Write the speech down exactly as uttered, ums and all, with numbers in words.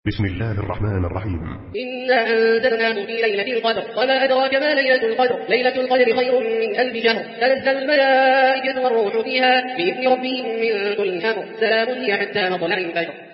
بسم الله الرحمن الرحيم. إنا أنزلناه في ليلة القدر وما أدراك ما ليلة القدر ليلة القدر خير من ألف شهر تنزل الملائكة والروح فيها بإذن ربهم من كل أمر سلام هي حتى مطلع الفجر.